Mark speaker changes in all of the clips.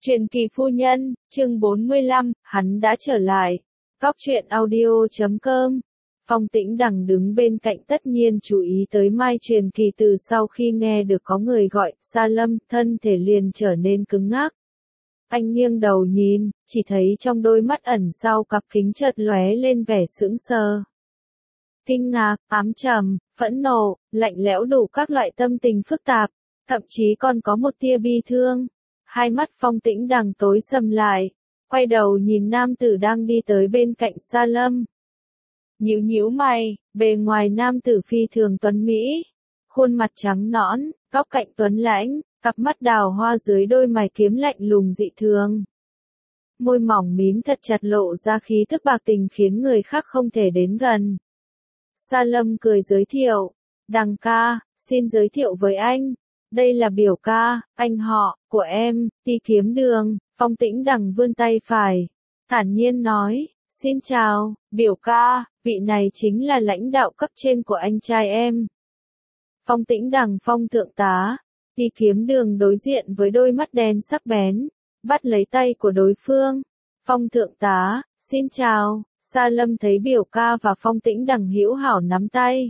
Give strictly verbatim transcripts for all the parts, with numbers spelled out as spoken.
Speaker 1: Truyền kỳ phu nhân, chương bốn mươi lăm, hắn đã trở lại. Góc truyện audio chấm com. Phong Tĩnh Đằng đứng bên cạnh tất nhiên chú ý tới Mai Truyền Kỳ từ sau khi nghe được có người gọi, Sa Lâm, thân thể liền trở nên cứng ngắc. Anh nghiêng đầu nhìn, chỉ thấy trong đôi mắt ẩn sau cặp kính chợt lóe lên vẻ sững sờ. Kinh ngạc, ám trầm, phẫn nộ, lạnh lẽo đủ các loại tâm tình phức tạp, thậm chí còn có một tia bi thương. Hai mắt Phong Tĩnh Đằng tối sầm lại, quay đầu nhìn nam tử đang đi tới bên cạnh Sa Lâm. Nhíu nhíu mày, bề ngoài nam tử phi thường tuấn mỹ, khuôn mặt trắng nõn, góc cạnh tuấn lãnh, cặp mắt đào hoa dưới đôi mày kiếm lạnh lùng dị thường. Môi mỏng mím thật chặt lộ ra khí thức bạc tình khiến người khác không thể đến gần. Sa Lâm cười giới thiệu, Đằng ca, xin giới thiệu với anh. Đây là biểu ca, anh họ, của em, Ti Kiếm Đường. Phong Tĩnh Đằng vươn tay phải, thản nhiên nói, xin chào, biểu ca, vị này chính là lãnh đạo cấp trên của anh trai em. Phong Tĩnh Đằng Phong thượng tá. Ti Kiếm Đường đối diện với đôi mắt đen sắc bén, bắt lấy tay của đối phương. Phong thượng tá, xin chào. Sa Lâm thấy biểu ca và Phong Tĩnh Đằng hữu hảo nắm tay,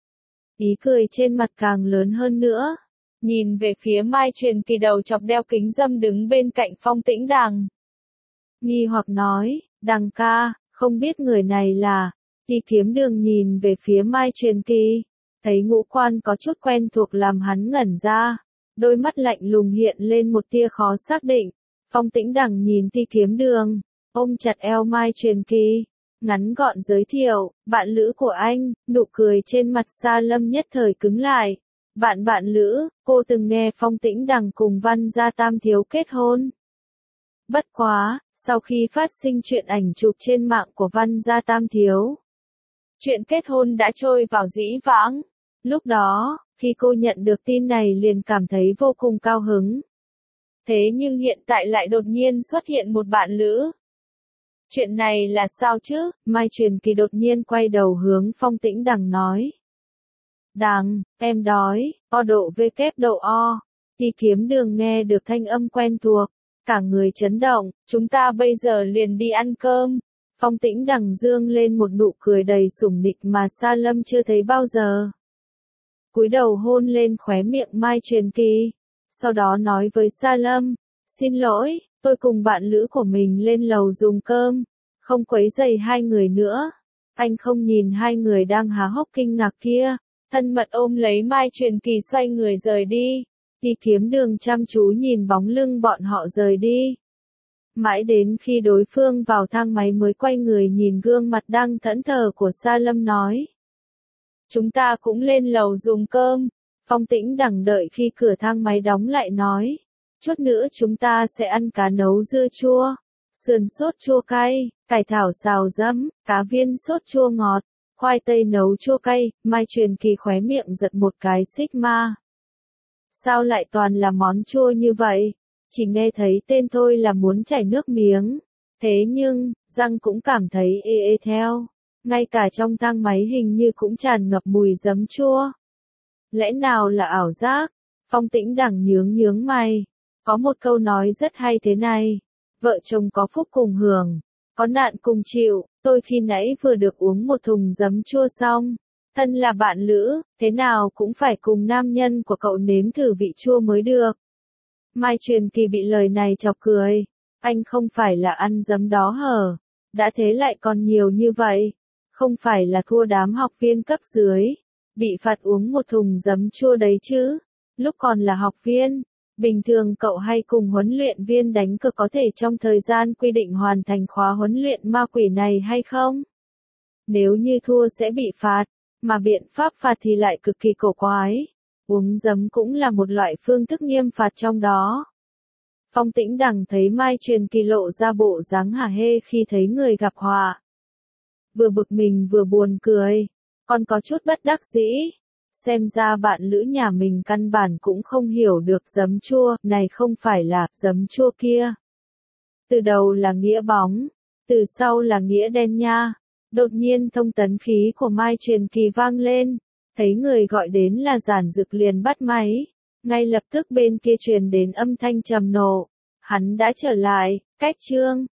Speaker 1: ý cười trên mặt càng lớn hơn nữa. Nhìn về phía Mai Truyền Kỳ đầu chọc đeo kính râm đứng bên cạnh Phong Tĩnh Đằng, nghi hoặc nói, Đằng ca, không biết người này là. Ti Kiếm Đường nhìn về phía Mai Truyền Kỳ, thấy ngũ quan có chút quen thuộc làm hắn ngẩn ra, đôi mắt lạnh lùng hiện lên một tia khó xác định. Phong Tĩnh Đằng nhìn Ti Kiếm Đường, ôm chặt eo Mai Truyền Kỳ, ngắn gọn giới thiệu, bạn lữ của anh. Nụ cười trên mặt Sa Lâm nhất thời cứng lại. Bạn bạn lữ, cô từng nghe Phong Tĩnh Đằng cùng Văn Gia Tam Thiếu kết hôn. Bất quá, sau khi phát sinh chuyện ảnh chụp trên mạng của Văn Gia Tam Thiếu, chuyện kết hôn đã trôi vào dĩ vãng. Lúc đó, khi cô nhận được tin này liền cảm thấy vô cùng cao hứng. Thế nhưng hiện tại lại đột nhiên xuất hiện một bạn lữ. Chuyện này là sao chứ? Mai Truyền Kỳ đột nhiên quay đầu hướng Phong Tĩnh Đằng nói. Đằng, em đói, o độ v kép độ o. Ti Kiếm Đường nghe được thanh âm quen thuộc, cả người chấn động, chúng ta bây giờ liền đi ăn cơm. Phong Tĩnh Đằng dương lên một nụ cười đầy sủng nịch mà Sa Lâm chưa thấy bao giờ. Cúi đầu hôn lên khóe miệng Mai Truyền Kỳ, sau đó nói với Sa Lâm, xin lỗi, tôi cùng bạn lữ của mình lên lầu dùng cơm, không quấy rầy hai người nữa. Anh không nhìn hai người đang há hốc kinh ngạc kia, thân mật ôm lấy Mai Truyền Kỳ xoay người rời đi. Ti Kiếm Đường chăm chú nhìn bóng lưng bọn họ rời đi. Mãi đến khi đối phương vào thang máy mới quay người nhìn gương mặt đang thẫn thờ của Sa Lâm nói. Chúng ta cũng lên lầu dùng cơm. Phong Tĩnh Đằng đợi khi cửa thang máy đóng lại nói. Chút nữa chúng ta sẽ ăn cá nấu dưa chua, sườn sốt chua cay, cải thảo xào dấm, cá viên sốt chua ngọt, khoai tây nấu chua cay. Mai Truyền Kỳ khóe miệng giật một cái xích ma. Sao lại toàn là món chua như vậy? Chỉ nghe thấy tên thôi là muốn chảy nước miếng. Thế nhưng, răng cũng cảm thấy ê ê theo. Ngay cả trong thang máy hình như cũng tràn ngập mùi giấm chua. Lẽ nào là ảo giác? Phong Tĩnh Đằng nhướng nhướng mày. Có một câu nói rất hay thế này. Vợ chồng có phúc cùng hưởng, có nạn cùng chịu. Tôi khi nãy vừa được uống một thùng giấm chua xong. Thân là bạn lữ, thế nào cũng phải cùng nam nhân của cậu nếm thử vị chua mới được. Mai Truyền Kỳ bị lời này chọc cười. Anh không phải là ăn giấm đó hở? Đã thế lại còn nhiều như vậy. Không phải là thua đám học viên cấp dưới, bị phạt uống một thùng giấm chua đấy chứ. Lúc còn là học viên, bình thường cậu hay cùng huấn luyện viên đánh cược có thể trong thời gian quy định hoàn thành khóa huấn luyện ma quỷ này hay không? Nếu như thua sẽ bị phạt, mà biện pháp phạt thì lại cực kỳ cổ quái. Uống giấm cũng là một loại phương thức nghiêm phạt trong đó. Phong Tĩnh Đằng thấy Mai Truyền Kỳ lộ ra bộ dáng hả hê khi thấy người gặp họa. Vừa bực mình vừa buồn cười, còn có chút bất đắc dĩ. Xem ra bạn lữ nhà mình căn bản cũng không hiểu được giấm chua, này không phải là giấm chua kia. Từ đầu là nghĩa bóng, từ sau là nghĩa đen nha. Đột nhiên thông tấn khí của Mai Truyền Kỳ vang lên, thấy người gọi đến là Giản Dực liền bắt máy. Ngay lập tức bên kia truyền đến âm thanh trầm nộ. hắn đã trở lại, cách chương